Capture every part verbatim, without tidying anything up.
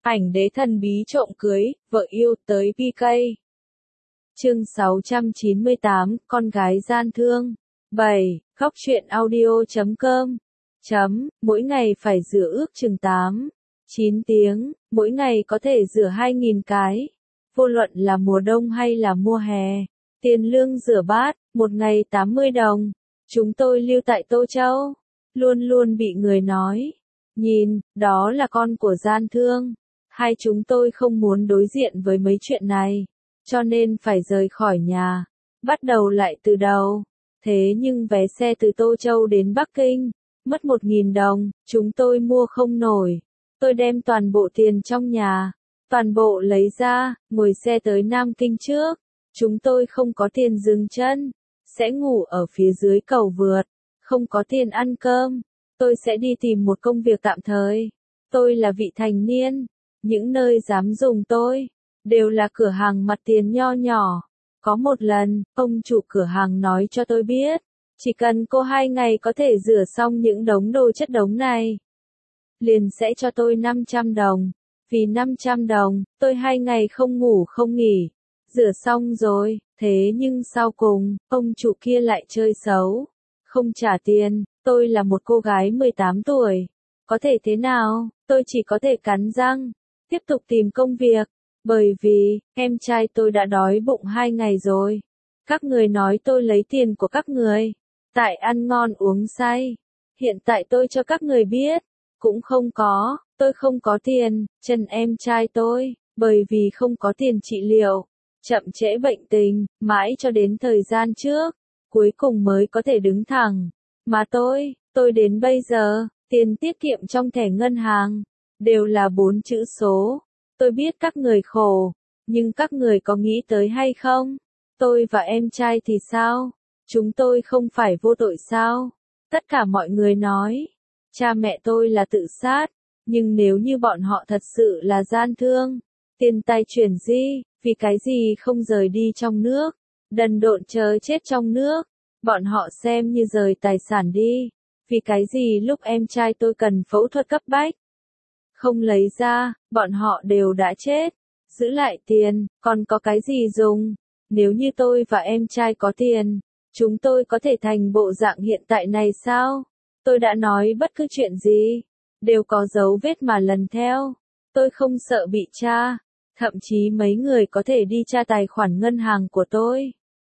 Ảnh đế thần bí trộm cưới, vợ yêu tới pê ca. Chương sáu trăm chín mươi tám, con gái gian thương. bảy. Khóc chuyện audio chấm com. Chấm, mỗi ngày phải rửa ước chừng tám, chín tiếng, mỗi ngày có thể rửa hai nghìn cái. Vô luận là mùa đông hay là mùa hè. Tiền lương rửa bát, một ngày tám mươi đồng. Chúng tôi lưu tại Tô Châu. Luôn luôn bị người nói. Nhìn, đó là con của gian thương. Hai chúng tôi không muốn đối diện với mấy chuyện này. Cho nên phải rời khỏi nhà. Bắt đầu lại từ đầu. Thế nhưng vé xe từ Tô Châu đến Bắc Kinh, mất một nghìn đồng, chúng tôi mua không nổi. Tôi đem toàn bộ tiền trong nhà, toàn bộ lấy ra, ngồi xe tới Nam Kinh trước. Chúng tôi không có tiền dừng chân, sẽ ngủ ở phía dưới cầu vượt, không có tiền ăn cơm. Tôi sẽ đi tìm một công việc tạm thời. Tôi là vị thành niên, những nơi dám dùng tôi, đều là cửa hàng mặt tiền nho nhỏ. Có một lần, ông chủ cửa hàng nói cho tôi biết, chỉ cần cô hai ngày có thể rửa xong những đống đồ chất đống này, liền sẽ cho tôi năm trăm đồng. Vì năm trăm đồng, tôi hai ngày không ngủ không nghỉ, rửa xong rồi, thế nhưng sau cùng, ông chủ kia lại chơi xấu, không trả tiền. Tôi là một cô gái mười tám tuổi, có thể thế nào, tôi chỉ có thể cắn răng, tiếp tục tìm công việc. Bởi vì, em trai tôi đã đói bụng hai ngày rồi. Các người nói tôi lấy tiền của các người, tại ăn ngon uống say. Hiện tại tôi cho các người biết, cũng không có, tôi không có tiền. Chân em trai tôi, bởi vì không có tiền trị liệu, chậm trễ bệnh tình, mãi cho đến thời gian trước, cuối cùng mới có thể đứng thẳng. Mà tôi, tôi đến bây giờ, tiền tiết kiệm trong thẻ ngân hàng, đều là bốn chữ số. Tôi biết các người khổ, nhưng các người có nghĩ tới hay không? Tôi và em trai thì sao? Chúng tôi không phải vô tội sao? Tất cả mọi người nói, cha mẹ tôi là tự sát, nhưng nếu như bọn họ thật sự là gian thương, tiền tài chuyển di, vì cái gì không rời đi trong nước, đần độn chờ chết trong nước, bọn họ xem như rời tài sản đi, vì cái gì lúc em trai tôi cần phẫu thuật cấp bách, không lấy ra, bọn họ đều đã chết. Giữ lại tiền, còn có cái gì dùng? Nếu như tôi và em trai có tiền, chúng tôi có thể thành bộ dạng hiện tại này sao? Tôi đã nói bất cứ chuyện gì, đều có dấu vết mà lần theo. Tôi không sợ bị tra, thậm chí mấy người có thể đi tra tài khoản ngân hàng của tôi.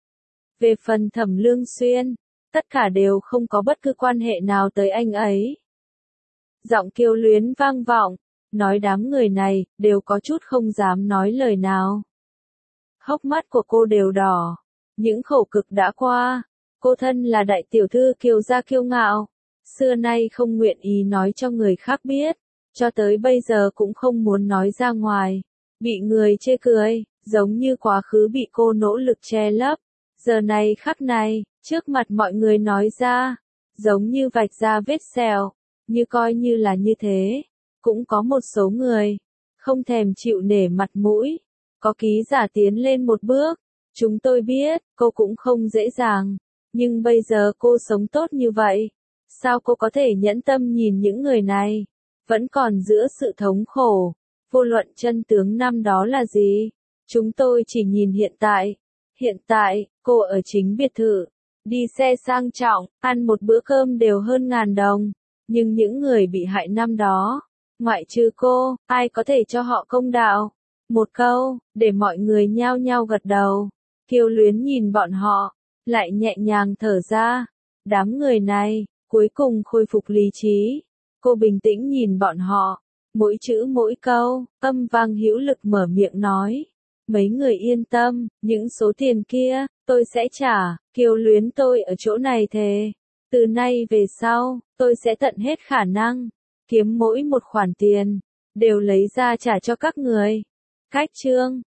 Về phần Thẩm Lương Xuyên, tất cả đều không có bất cứ quan hệ nào tới anh ấy. Giọng Kiều Luyến vang vọng, nói đám người này, đều có chút không dám nói lời nào. Hốc mắt của cô đều đỏ, những khổ cực đã qua, cô thân là đại tiểu thư Kiều gia kiêu ngạo, xưa nay không nguyện ý nói cho người khác biết, cho tới bây giờ cũng không muốn nói ra ngoài, bị người chê cười, giống như quá khứ bị cô nỗ lực che lấp, giờ này khắc này, trước mặt mọi người nói ra, giống như vạch ra vết sẹo. Như coi như là như thế, cũng có một số người, không thèm chịu nể mặt mũi, có ký giả tiến lên một bước, chúng tôi biết, cô cũng không dễ dàng, nhưng bây giờ cô sống tốt như vậy, sao cô có thể nhẫn tâm nhìn những người này, vẫn còn giữa sự thống khổ, vô luận chân tướng năm đó là gì, chúng tôi chỉ nhìn hiện tại, hiện tại, cô ở chính biệt thự, đi xe sang trọng, ăn một bữa cơm đều hơn ngàn đồng. Nhưng những người bị hại năm đó, ngoại trừ cô, ai có thể cho họ công đạo? Một câu, để mọi người nhao nhao gật đầu. Kiều Luyến nhìn bọn họ, lại nhẹ nhàng thở ra. Đám người này, cuối cùng khôi phục lý trí. Cô bình tĩnh nhìn bọn họ, mỗi chữ mỗi câu, âm vang hữu lực mở miệng nói. Mấy người yên tâm, những số tiền kia, tôi sẽ trả. Kiều Luyến tôi ở chỗ này thề. Từ nay về sau, tôi sẽ tận hết khả năng, kiếm mỗi một khoản tiền, đều lấy ra trả cho các người. Cách chương